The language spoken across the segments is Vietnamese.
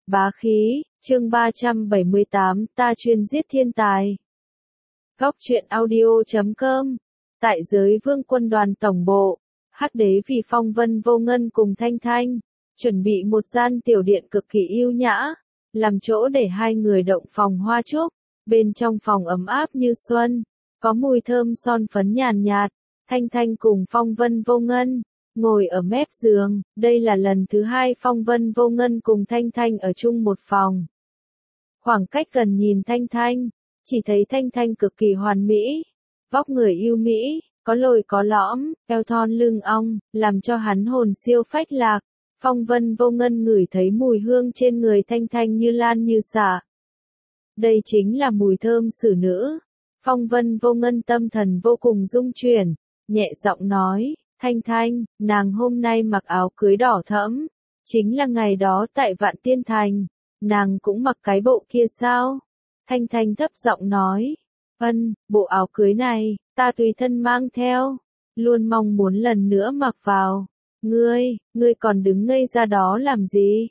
Bá khí, chương 378, ta chuyên giết thiên tài. Góc truyện audio.com. Tại giới vương quân đoàn tổng bộ, Hắc đế vì Phong Vân Vô Ngân cùng Thanh Thanh, chuẩn bị một gian tiểu điện cực kỳ yêu nhã, làm chỗ để hai người động phòng hoa trúc. Bên trong phòng ấm áp như xuân, có mùi thơm son phấn nhàn nhạt. Thanh Thanh cùng Phong Vân Vô Ngân ngồi ở mép giường, đây là lần thứ hai Phong Vân Vô Ngân cùng Thanh Thanh ở chung một phòng. Khoảng cách gần nhìn Thanh Thanh, chỉ thấy Thanh Thanh cực kỳ hoàn mỹ, vóc người yêu mỹ, có lồi có lõm, eo thon lưng ong, làm cho hắn hồn siêu phách lạc. Phong Vân Vô Ngân ngửi thấy mùi hương trên người Thanh Thanh như lan như xả. Đây chính là mùi thơm xử nữ. Phong Vân Vô Ngân tâm thần vô cùng rung chuyển, nhẹ giọng nói, Thanh Thanh, nàng hôm nay mặc áo cưới đỏ thẫm, chính là ngày đó tại Vạn Tiên Thành, nàng cũng mặc cái bộ kia sao? Thanh Thanh thấp giọng nói, bộ áo cưới này, ta tùy thân mang theo, luôn mong muốn lần nữa mặc vào. Ngươi còn đứng ngây ra đó làm gì?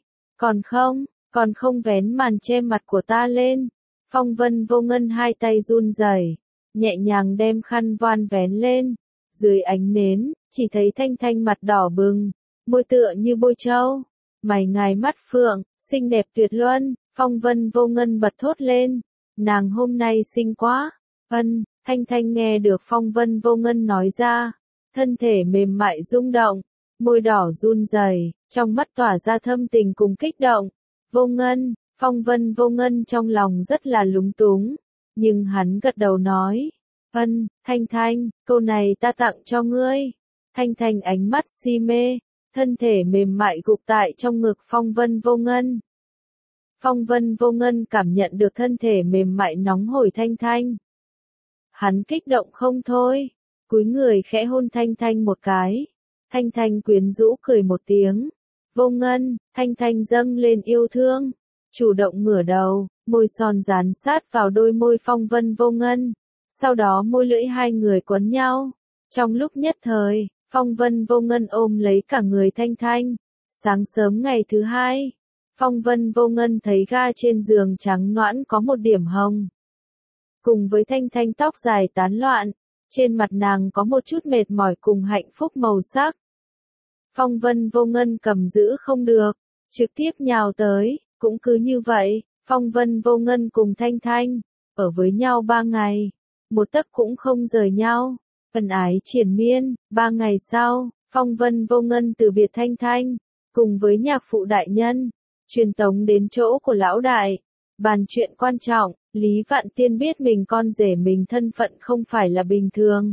Còn không vén màn che mặt của ta lên. Phong Vân Vô Ngân hai tay run rẩy, nhẹ nhàng đem khăn voan vén lên. Dưới ánh nến, chỉ thấy Thanh Thanh mặt đỏ bừng, môi tựa như bôi trâu, mày ngài mắt phượng, xinh đẹp tuyệt luân. Phong Vân Vô Ngân bật thốt lên, nàng hôm nay xinh quá. Thanh Thanh nghe được Phong Vân Vô Ngân nói ra, thân thể mềm mại rung động, môi đỏ run rẩy, trong mắt tỏa ra thâm tình cùng kích động. Vô Ngân, Phong Vân Vô Ngân trong lòng rất là lúng túng, nhưng hắn gật đầu nói, Thanh Thanh, câu này ta tặng cho ngươi. Thanh Thanh ánh mắt si mê, thân thể mềm mại gục tại trong ngực Phong Vân Vô Ngân. Phong Vân Vô Ngân cảm nhận được thân thể mềm mại nóng hổi Thanh Thanh. Hắn kích động không thôi, cúi người khẽ hôn Thanh Thanh một cái. Thanh Thanh quyến rũ cười một tiếng. Vô Ngân, Thanh Thanh dâng lên yêu thương, chủ động ngửa đầu, môi son dán sát vào đôi môi Phong Vân Vô Ngân. Sau đó môi lưỡi hai người quấn nhau. Trong lúc nhất thời, Phong Vân Vô Ngân ôm lấy cả người Thanh Thanh. Sáng sớm ngày thứ hai, Phong Vân Vô Ngân thấy ga trên giường trắng nõn có một điểm hồng. Cùng với Thanh Thanh tóc dài tán loạn, trên mặt nàng có một chút mệt mỏi cùng hạnh phúc màu sắc. Phong Vân Vô Ngân cầm giữ không được, trực tiếp nhào tới. Cũng cứ như vậy, Phong Vân Vô Ngân cùng Thanh Thanh ở với nhau 3 ngày, một tấc cũng không rời nhau, ân ái triền miên. 3 ngày sau, Phong Vân Vô Ngân từ biệt Thanh Thanh, cùng với nhạc phụ đại nhân, truyền tống đến chỗ của lão đại, bàn chuyện quan trọng. Lý Vạn Tiên biết mình con rể mình thân phận không phải là bình thường,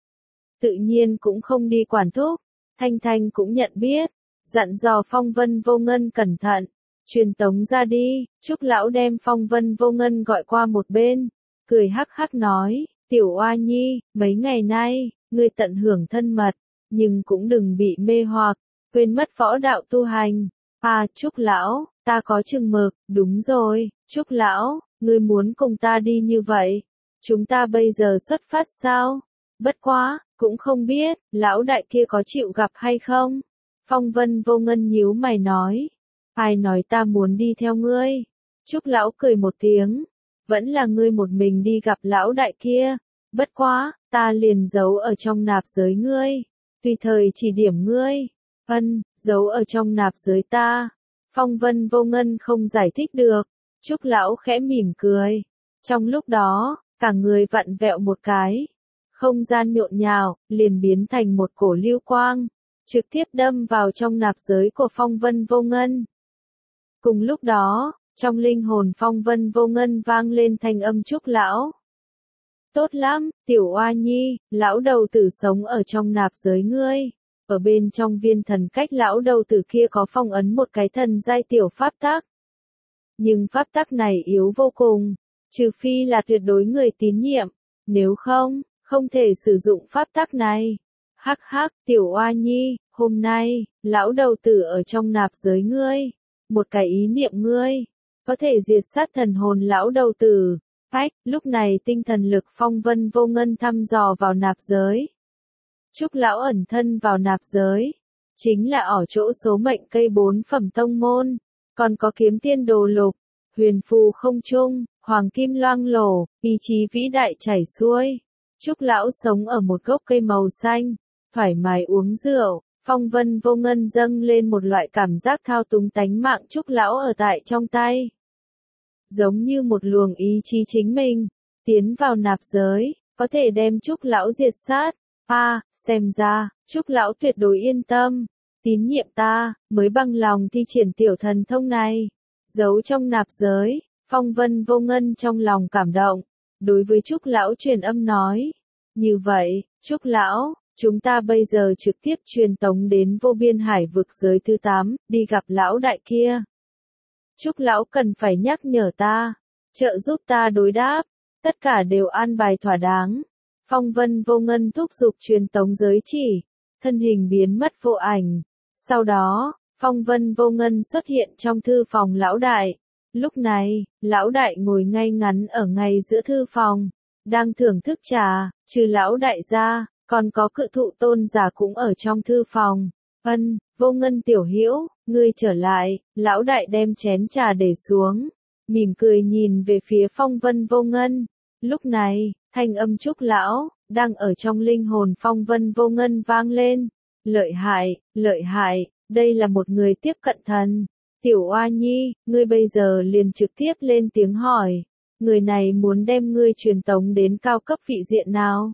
tự nhiên cũng không đi quản thúc. Thanh Thanh cũng nhận biết, dặn dò Phong Vân Vô Ngân cẩn thận, truyền tống ra đi. Trúc lão đem Phong Vân Vô Ngân gọi qua một bên, cười hắc hắc nói, Tiểu Oa Nhi, mấy ngày nay, ngươi tận hưởng thân mật, nhưng cũng đừng bị mê hoặc, quên mất võ đạo tu hành. Trúc lão, ta có chừng mực. Đúng rồi, Trúc lão, ngươi muốn cùng ta đi như vậy, chúng ta bây giờ xuất phát sao? Bất quá, cũng không biết, lão đại kia có chịu gặp hay không? Phong Vân Vô Ngân nhíu mày nói, ai nói ta muốn đi theo ngươi? Trúc lão cười một tiếng, vẫn là ngươi một mình đi gặp lão đại kia, bất quá, ta liền giấu ở trong nạp giới ngươi, tùy thời chỉ điểm ngươi. Giấu ở trong nạp giới ta. Phong Vân Vô Ngân không giải thích được. Trúc lão khẽ mỉm cười. Trong lúc đó, cả người vặn vẹo một cái. Không gian nhộn nhào, liền biến thành một cổ lưu quang, trực tiếp đâm vào trong nạp giới của Phong Vân Vô Ngân. Cùng lúc đó, trong linh hồn Phong Vân Vô Ngân vang lên thanh âm Trúc lão. Tốt lắm, Tiểu Oa Nhi, lão đầu tử sống ở trong nạp giới ngươi. Ở bên trong viên thần cách lão đầu tử kia có phong ấn một cái thần giai tiểu pháp tắc. Nhưng pháp tắc này yếu vô cùng, trừ phi là tuyệt đối người tín nhiệm, nếu không thể sử dụng pháp tắc này. Hắc hắc, Tiểu Oa Nhi, hôm nay, lão đầu tử ở trong nạp giới ngươi, một cái ý niệm ngươi, có thể diệt sát thần hồn lão đầu tử. Lúc này tinh thần lực Phong Vân Vô Ngân thăm dò vào nạp giới. Trúc lão ẩn thân vào nạp giới, chính là ở chỗ số mệnh cây 4 phẩm tông môn. còn có kiếm tiên đồ lục, huyền phù không trung, hoàng kim loang lổ, ý chí vĩ đại chảy xuôi. Trúc lão sống ở một gốc cây màu xanh, thoải mái uống rượu, phong vân vô ngân dâng lên một loại cảm giác thao túng tánh mạng Trúc lão ở tại trong tay. Giống như một luồng ý chí chính mình, tiến vào nạp giới, có thể đem Trúc lão diệt sát. Xem ra, Trúc lão tuyệt đối yên tâm, tín nhiệm ta, mới bằng lòng thi triển tiểu thần thông này. Giấu trong nạp giới, phong vân vô ngân trong lòng cảm động, đối với Trúc lão truyền âm nói. Như vậy, Trúc lão, chúng ta bây giờ trực tiếp truyền tống đến vô biên hải vực giới thứ 8, đi gặp lão đại kia. Trúc lão cần phải nhắc nhở ta, trợ giúp ta đối đáp, tất cả đều an bài thỏa đáng. Phong vân vô ngân thúc giục truyền tống giới chỉ, thân hình biến mất vô ảnh. Sau đó, phong vân vô ngân xuất hiện trong thư phòng lão đại. Lúc này, lão đại ngồi ngay ngắn ở ngay giữa thư phòng, đang thưởng thức trà, trừ lão đại ra, còn có cự thụ tôn giả cũng ở trong thư phòng. Vô ngân tiểu hữu, ngươi trở lại, lão đại đem chén trà để xuống, mỉm cười nhìn về phía phong vân vô ngân. Lúc này, thanh âm Trúc lão, đang ở trong linh hồn phong vân vô ngân vang lên. Lợi hại, đây là một người tiếp cận thần. Tiểu oa nhi, ngươi bây giờ liền trực tiếp lên tiếng hỏi, người này muốn đem ngươi truyền tống đến cao cấp vị diện nào?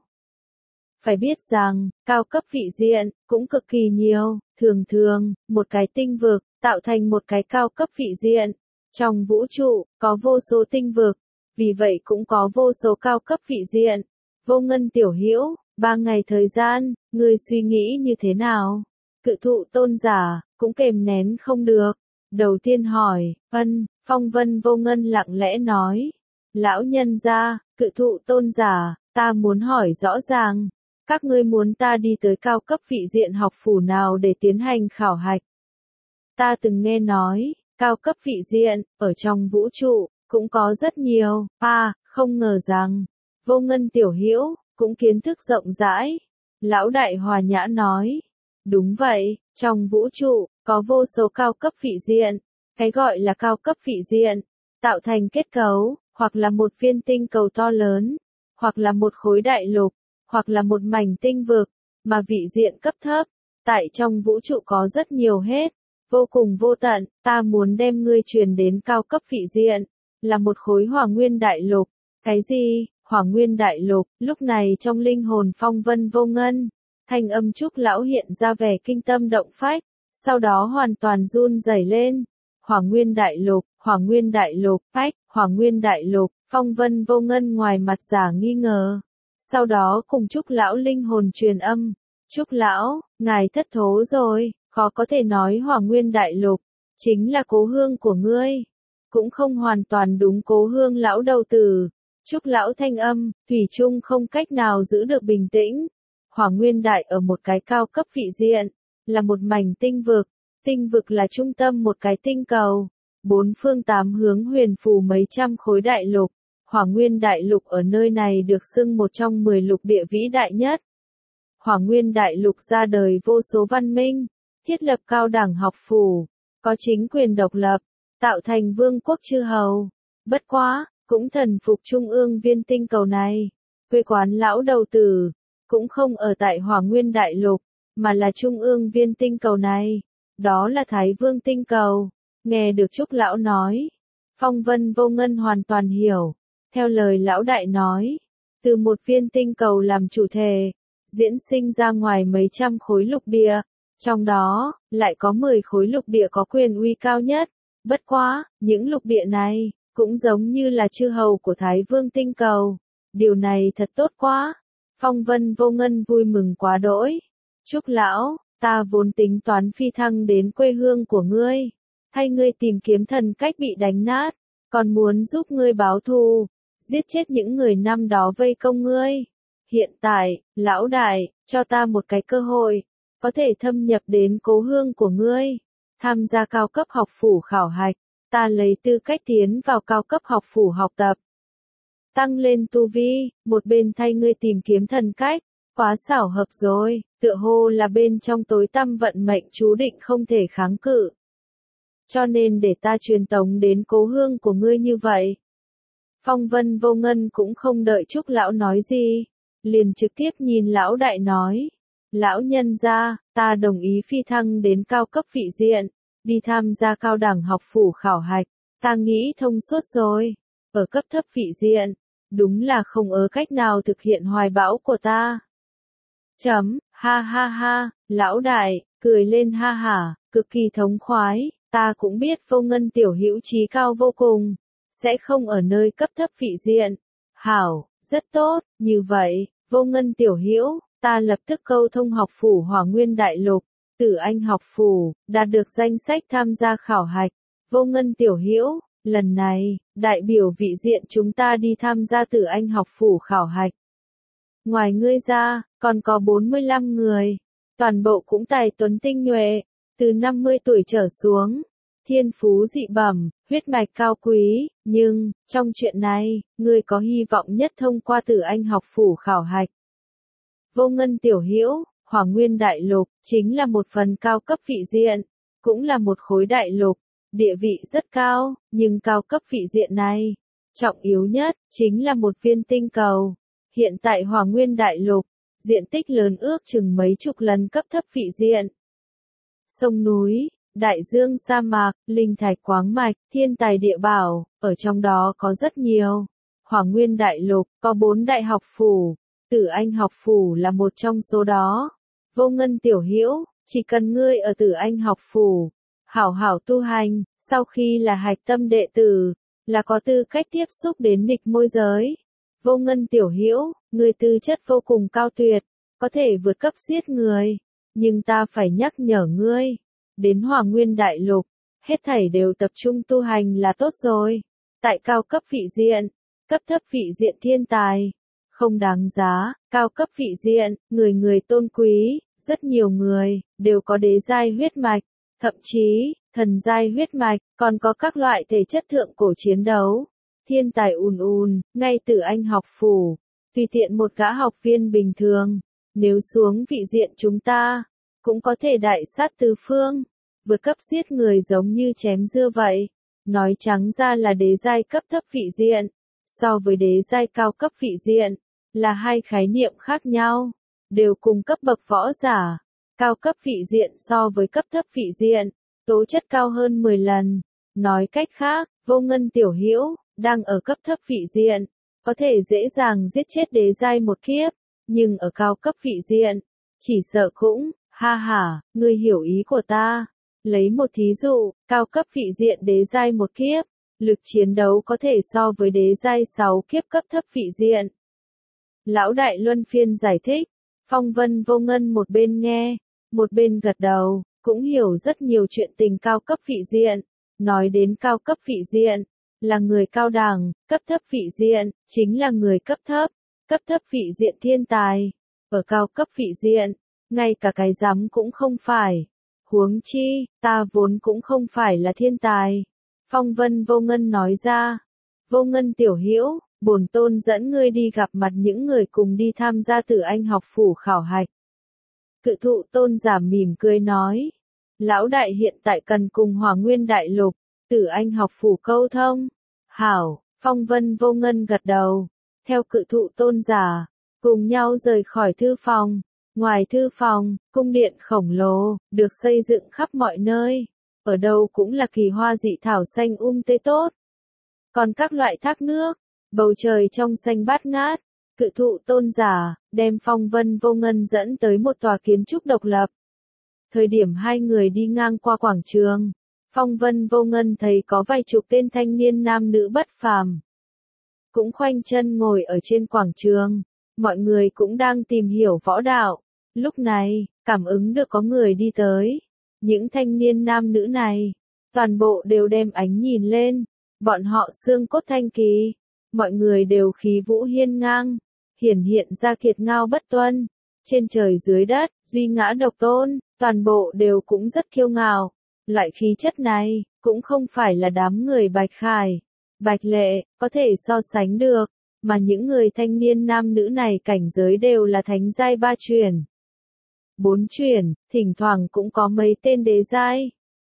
Phải biết rằng, cao cấp vị diện, cũng cực kỳ nhiều, thường, một cái tinh vực, tạo thành một cái cao cấp vị diện. Trong vũ trụ, có vô số tinh vực, vì vậy cũng có vô số cao cấp vị diện. Vô ngân tiểu hữu, 3 ngày thời gian, ngươi suy nghĩ như thế nào? Cự thụ tôn giả, cũng kềm nén không được. Đầu tiên hỏi, phong vân vô ngân lặng lẽ nói. Lão nhân gia, cự thụ tôn giả, ta muốn hỏi rõ ràng. Các ngươi muốn ta đi tới cao cấp vị diện học phủ nào để tiến hành khảo hạch? Ta từng nghe nói, cao cấp vị diện, ở trong vũ trụ, cũng có rất nhiều. Không ngờ rằng, vô ngân tiểu hữu cũng kiến thức rộng rãi. Lão đại hòa nhã nói. Đúng vậy, trong vũ trụ, có vô số cao cấp vị diện. Cái gọi là cao cấp vị diện, tạo thành kết cấu, hoặc là một viên tinh cầu to lớn, hoặc là một khối đại lục, hoặc là một mảnh tinh vực, mà vị diện cấp thấp, tại trong vũ trụ có rất nhiều hết, vô cùng vô tận. Ta muốn đem ngươi truyền đến cao cấp vị diện, là một khối hỏa nguyên đại lục. Cái gì? Hỏa nguyên đại lục? Lúc này trong linh hồn phong vân vô ngân, thanh âm Trúc lão hiện ra vẻ kinh tâm động phách, sau đó hoàn toàn run rẩy lên. Hỏa nguyên đại lục, hỏa nguyên đại lục, hỏa nguyên đại lục. Phong vân vô ngân ngoài mặt giả nghi ngờ, sau đó cùng Trúc lão linh hồn truyền âm. Trúc lão, ngài thất thố rồi, khó có thể nói hỏa nguyên đại lục chính là cố hương của ngươi, cũng không hoàn toàn đúng. Cố hương lão đầu tử. Trúc lão thanh âm, thủy chung không cách nào giữ được bình tĩnh. Hỏa nguyên đại ở một cái cao cấp vị diện, là một mảnh tinh vực. Tinh vực là trung tâm một cái tinh cầu, 4 phương 8 hướng huyền phù mấy trăm khối đại lục. Hỏa nguyên đại lục ở nơi này được xưng một trong 10 lục địa vĩ đại nhất. Hỏa nguyên đại lục ra đời vô số văn minh, thiết lập cao đẳng học phủ, có chính quyền độc lập, tạo thành vương quốc chư hầu. Bất quá, cũng thần phục trung ương viên tinh cầu này. Quê quán lão đầu tử, cũng không ở tại hỏa nguyên đại lục, mà là trung ương viên tinh cầu này. Đó là Thái Vương tinh cầu. Nghe được Trúc lão nói, phong vân vô ngân hoàn toàn hiểu. Theo lời lão đại nói, từ một viên tinh cầu làm chủ thể, diễn sinh ra ngoài mấy trăm khối lục địa, trong đó, lại có 10 khối lục địa có quyền uy cao nhất. Bất quá, những lục địa này, cũng giống như là chư hầu của Thái Vương tinh cầu. Điều này thật tốt quá. Phong vân vô ngân vui mừng quá đỗi. Trúc lão, ta vốn tính toán phi thăng đến quê hương của ngươi, thay ngươi tìm kiếm thần cách bị đánh nát, còn muốn giúp ngươi báo thù, giết chết những người năm đó vây công ngươi. Hiện tại, lão đại, cho ta một cái cơ hội, có thể thâm nhập đến cố hương của ngươi, tham gia cao cấp học phủ khảo hạch, ta lấy tư cách tiến vào cao cấp học phủ học tập, tăng lên tu vi, một bên thay ngươi tìm kiếm thần cách. Quá xảo hợp rồi, tựa hồ là bên trong tối tăm vận mệnh chú định không thể kháng cự. cho nên để ta truyền tống đến cố hương của ngươi như vậy. Phong Vân Vô Ngân cũng không đợi Trúc lão nói gì, liền trực tiếp nhìn lão đại nói. Lão nhân gia, ta đồng ý phi thăng đến cao cấp vị diện, đi tham gia cao đẳng học phủ khảo hạch, ta nghĩ thông suốt rồi. Ở cấp thấp vị diện, đúng là không có cách nào thực hiện hoài bão của ta. Ha ha ha, lão đại, cười lên ha hả, cực kỳ thống khoái, ta cũng biết Vô Ngân tiểu hữu trí cao vô cùng, sẽ không ở nơi cấp thấp vị diện. Hảo, rất tốt, như vậy, Vô Ngân tiểu hữu, ta lập tức câu thông học phủ Hỏa Nguyên Đại Lục, Tử Anh học phủ, đạt được danh sách tham gia khảo hạch. Vô Ngân tiểu hữu, lần này, đại biểu vị diện chúng ta đi tham gia Tử Anh học phủ khảo hạch. Ngoài ngươi ra, còn có 45 người, toàn bộ cũng tài tuấn tinh nhuệ, từ 50 tuổi trở xuống, thiên phú dị bẩm, huyết mạch cao quý, nhưng, trong chuyện này, ngươi có hy vọng nhất thông qua Tử Anh học phủ khảo hạch. Vô Ngân tiểu hữu, Hỏa Nguyên Đại Lục, chính là một phần cao cấp vị diện, cũng là một khối đại lục, địa vị rất cao, nhưng cao cấp vị diện này, trọng yếu nhất, chính là một viên tinh cầu. Hiện tại Hỏa Nguyên Đại Lục, diện tích lớn ước chừng mấy chục lần cấp thấp vị diện. Sông núi, đại dương sa mạc, linh thạch khoáng mạch, thiên tài địa bảo, ở trong đó có rất nhiều. Hỏa Nguyên Đại Lục, có 4 đại học phủ, Tử Anh học phủ là một trong số đó. Vô Ngân tiểu hữu, chỉ cần ngươi ở Tử Anh học phủ, hảo hảo tu hành, sau khi là hạch tâm đệ tử, là có tư cách tiếp xúc đến nghịch môi giới. Vô Ngân tiểu hữu, ngươi tư chất vô cùng cao tuyệt, có thể vượt cấp giết người, nhưng ta phải nhắc nhở ngươi, đến Hỏa Nguyên Đại Lục, hết thảy đều tập trung tu hành là tốt rồi. Tại cao cấp vị diện, cấp thấp vị diện thiên tài, không đáng giá, cao cấp vị diện, người người tôn quý, rất nhiều người, đều có đế giai huyết mạch, thậm chí, thần giai huyết mạch, còn có các loại thể chất thượng cổ chiến đấu. Thiên tài ngay Tử Anh học phủ, tùy tiện một gã học viên bình thường, nếu xuống vị diện chúng ta, cũng có thể đại sát tứ phương, vượt cấp giết người giống như chém dưa vậy. Nói trắng ra là đế giai cấp thấp vị diện, so với đế giai cao cấp vị diện, là hai khái niệm khác nhau, đều cùng cấp bậc võ giả. Cao cấp vị diện so với cấp thấp vị diện, tố chất cao hơn 10 lần. Nói cách khác, Vô Ngân tiểu hữu, đang ở cấp thấp vị diện, có thể dễ dàng giết chết đế giai một kiếp, nhưng ở cao cấp vị diện, chỉ sợ cũng, ha ha, ngươi hiểu ý của ta. Lấy một thí dụ, cao cấp vị diện đế giai một kiếp, lực chiến đấu có thể so với đế giai 6 kiếp cấp thấp vị diện. Lão đại luân phiên giải thích, Phong Vân Vô Ngân một bên nghe, một bên gật đầu, cũng hiểu rất nhiều chuyện tình cao cấp vị diện. Nói đến cao cấp vị diện, là người cao đẳng, cấp thấp vị diện, chính là người cấp thấp vị diện thiên tài. Ở cao cấp vị diện, ngay cả cái rắm cũng không phải. Huống chi, ta vốn cũng không phải là thiên tài. Phong Vân Vô Ngân nói ra. Vô Ngân tiểu hữu, bổn tôn dẫn ngươi đi gặp mặt những người cùng đi tham gia Tử Anh học phủ khảo hạch. Cự thụ tôn giả mỉm cười nói. Lão đại hiện tại cần cùng Hỏa Nguyên Đại Lục, Tử Anh học phủ câu thông. Hảo, Phong Vân Vô Ngân gật đầu. Theo cự thụ tôn giả, cùng nhau rời khỏi thư phòng. Ngoài thư phòng, cung điện khổng lồ, được xây dựng khắp mọi nơi. Ở đâu cũng là kỳ hoa dị thảo xanh tươi tốt. Còn các loại thác nước, bầu trời trong xanh bát ngát. Cự thụ tôn giả, đem Phong Vân Vô Ngân dẫn tới một tòa kiến trúc độc lập. Thời điểm hai người đi ngang qua quảng trường, Phong Vân Vô Ngân thấy có vài chục tên thanh niên nam nữ bất phàm. Cũng khoanh chân ngồi ở trên quảng trường, mọi người cũng đang tìm hiểu võ đạo. Lúc này, cảm ứng được có người đi tới. Những thanh niên nam nữ này, toàn bộ đều đem ánh nhìn lên. Bọn họ xương cốt thanh kỳ. Mọi người đều khí vũ hiên ngang, hiển hiện ra kiệt ngao bất tuân. Trên trời dưới đất, duy ngã độc tôn, toàn bộ đều cũng rất kiêu ngạo. Loại khí chất này, cũng không phải là đám người Bạch Khải, Bạch Lệ, có thể so sánh được, mà những người thanh niên nam nữ này cảnh giới đều là thánh giai 3 truyền. 4 truyền, thỉnh thoảng cũng có mấy tên đế giai.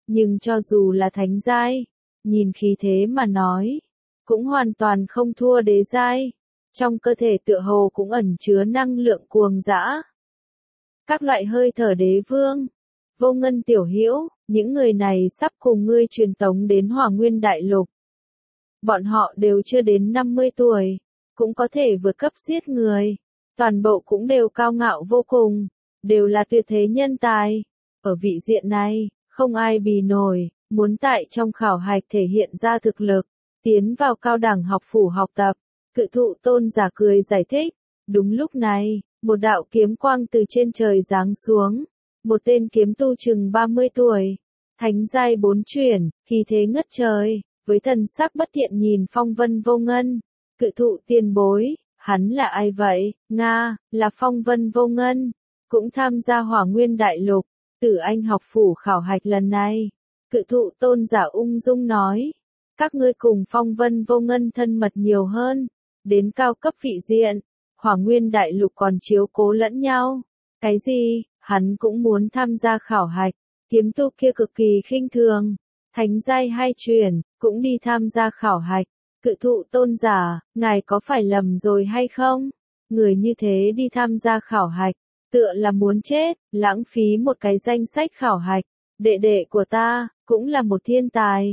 Nhưng cho dù là thánh giai, nhìn khí thế mà nói, cũng hoàn toàn không thua đế giai. Trong cơ thể tựa hồ cũng ẩn chứa năng lượng cuồng dã. Các loại hơi thở đế vương, Vô Ngân tiểu hữu, những người này sắp cùng ngươi truyền tống đến Hỏa Nguyên Đại Lục. Bọn họ đều chưa đến 50 tuổi, cũng có thể vượt cấp giết người. Toàn bộ cũng đều cao ngạo vô cùng, đều là tuyệt thế nhân tài. Ở vị diện này, không ai bì nổi, muốn tại trong khảo hạch thể hiện ra thực lực, tiến vào cao đẳng học phủ học tập. Cự thụ tôn giả cười giải thích. Đúng lúc này, một đạo kiếm quang từ trên trời giáng xuống. Một tên kiếm tu chừng 30 tuổi. Thánh giai 4 chuyển, khí thế ngất trời, với thần sắc bất thiện nhìn Phong Vân Vô Ngân. Cự thụ tiền bối, hắn là ai vậy? Nga, là Phong Vân Vô Ngân. Cũng tham gia Hỏa Nguyên Đại Lục, Tử Anh học phủ khảo hạch lần này. Cự thụ tôn giả ung dung nói. Các ngươi cùng Phong Vân Vô Ngân thân mật nhiều hơn. Đến cao cấp vị diện, Hỏa Nguyên Đại Lục còn chiếu cố lẫn nhau. Cái gì, hắn cũng muốn tham gia khảo hạch. Kiếm tu kia cực kỳ khinh thường. Thánh giai 2 chuyển, cũng đi tham gia khảo hạch. Cự thụ tôn giả, ngài có phải lầm rồi hay không? Người như thế đi tham gia khảo hạch, tựa là muốn chết, lãng phí một cái danh sách khảo hạch. Đệ đệ của ta, cũng là một thiên tài.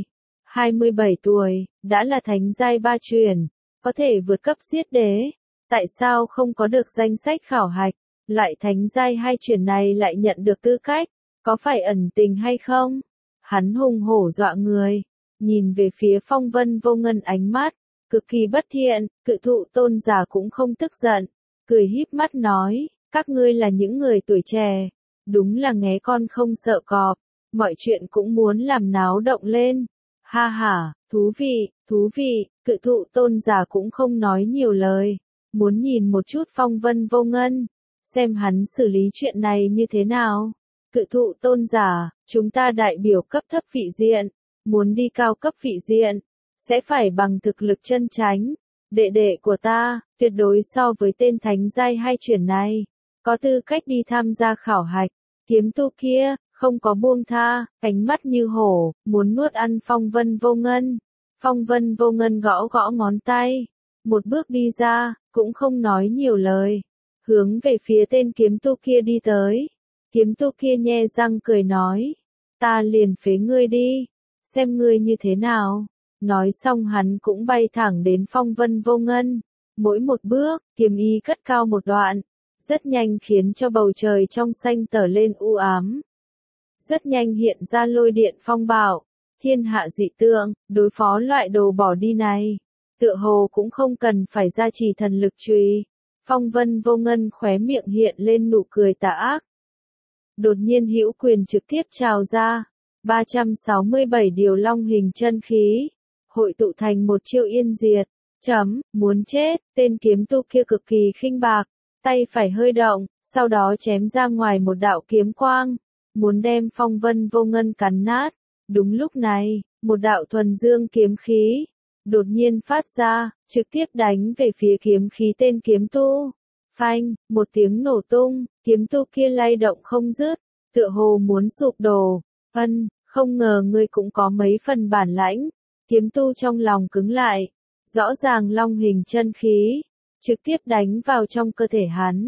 27 tuổi, đã là thánh giai 3 chuyển, có thể vượt cấp giết đế. Tại sao không có được danh sách khảo hạch? Loại thánh giai 2 chuyển này lại nhận được tư cách, có phải ẩn tình hay không? Hắn hùng hổ dọa người, nhìn về phía Phong Vân Vô Ngân ánh mắt, cực kỳ bất thiện. Cự thụ tôn giả cũng không tức giận, cười híp mắt nói, các ngươi là những người tuổi trẻ, đúng là nghé con không sợ cọp, mọi chuyện cũng muốn làm náo động lên. Ha ha, thú vị, cự thụ tôn giả cũng không nói nhiều lời, muốn nhìn một chút Phong Vân Vô Ngân, xem hắn xử lý chuyện này như thế nào. Cự thụ tôn giả, chúng ta đại biểu cấp thấp vị diện, muốn đi cao cấp vị diện, sẽ phải bằng thực lực chân chánh. Đệ đệ của ta, tuyệt đối so với tên thánh giai 2 chuyển này, có tư cách đi tham gia khảo hạch. Kiếm tu kia, không có buông tha, ánh mắt như hổ, muốn nuốt ăn Phong Vân Vô Ngân. Phong Vân Vô Ngân gõ gõ ngón tay, một bước đi ra, cũng không nói nhiều lời, hướng về phía tên kiếm tu kia đi tới. Kiếm tu kia nhe răng cười nói, ta liền phế ngươi đi, xem ngươi như thế nào. Nói xong hắn cũng bay thẳng đến Phong Vân Vô Ngân, mỗi một bước, kiếm ý cất cao một đoạn, rất nhanh khiến cho bầu trời trong xanh tở lên u ám. Rất nhanh hiện ra lôi điện phong bạo, thiên hạ dị tượng, đối phó loại đồ bỏ đi này. Tựa hồ cũng không cần phải gia trì thần lực chùy. Phong Vân Vô Ngân khóe miệng hiện lên nụ cười tà ác. Đột nhiên hữu quyền trực tiếp trào ra, 367 điều long hình chân khí, hội tụ thành một chiêu yên diệt. Muốn chết, tên kiếm tu kia cực kỳ khinh bạc, tay phải hơi động, sau đó chém ra ngoài một đạo kiếm quang, muốn đem Phong Vân Vô Ngân cắn nát. Đúng lúc này, một đạo thuần dương kiếm khí đột nhiên phát ra, trực tiếp đánh về phía kiếm khí tên kiếm tu. Phanh, một tiếng nổ tung, kiếm tu kia lay động không dứt, tựa hồ muốn sụp đổ. Không ngờ ngươi cũng có mấy phần bản lãnh. Kiếm tu trong lòng cứng lại, rõ ràng long hình chân khí trực tiếp đánh vào trong cơ thể hắn.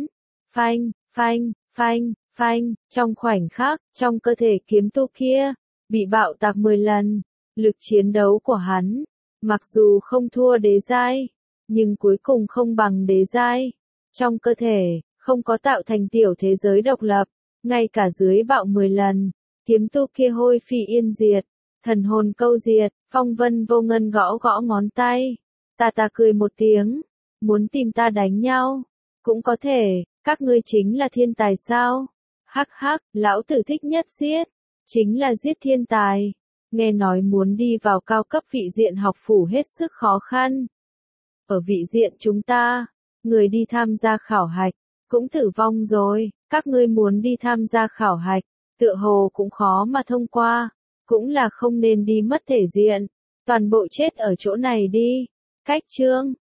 Phanh, trong khoảnh khắc, trong cơ thể kiếm tu kia bị bạo tạc 10 lần. Lực chiến đấu của hắn, mặc dù không thua đế giai, nhưng cuối cùng không bằng đế giai. Trong cơ thể, không có tạo thành tiểu thế giới độc lập, ngay cả dưới bạo 10 lần, kiếm tu kia hôi phi yên diệt, thần hồn câu diệt. Phong Vân Vô Ngân gõ gõ ngón tay, ta cười một tiếng, muốn tìm ta đánh nhau, cũng có thể, các ngươi chính là thiên tài sao? Hắc hắc, lão tử thích nhất giết, chính là giết thiên tài. Nghe nói muốn đi vào cao cấp vị diện học phủ hết sức khó khăn. Ở vị diện chúng ta, người đi tham gia khảo hạch, cũng tử vong rồi, các ngươi muốn đi tham gia khảo hạch, tựa hồ cũng khó mà thông qua, cũng là không nên đi mất thể diện, toàn bộ chết ở chỗ này đi. Cách chương